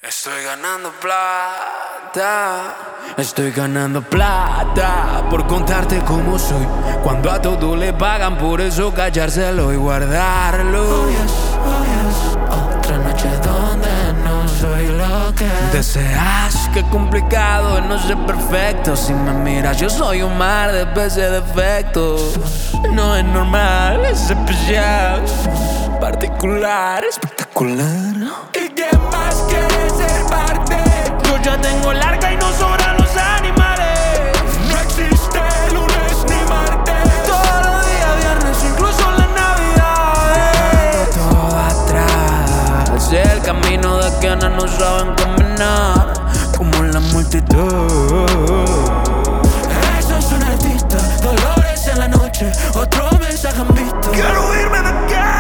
Estoy ganando plata por contarte cómo soy. Cuando a todo le pagan, por eso callárselo y guardarlo. Oh yes, otra noche donde no soy lo que deseas. Qué complicado es no ser perfecto. Si me miras, yo soy un mar de peces defectos. No es normal, es especial, particular, espectacular. ¿Y quién más quiere ser parte? Yo ya tengo larga y no sobran los animales. No existe lunes ni martes. Todos los días viernes, incluso las navidades. Todo atrás, el camino de quienes no saben caminar, como la multitud. Eso es un artista, dolores en la noche, otro mensaje han visto. Quiero irme de acá.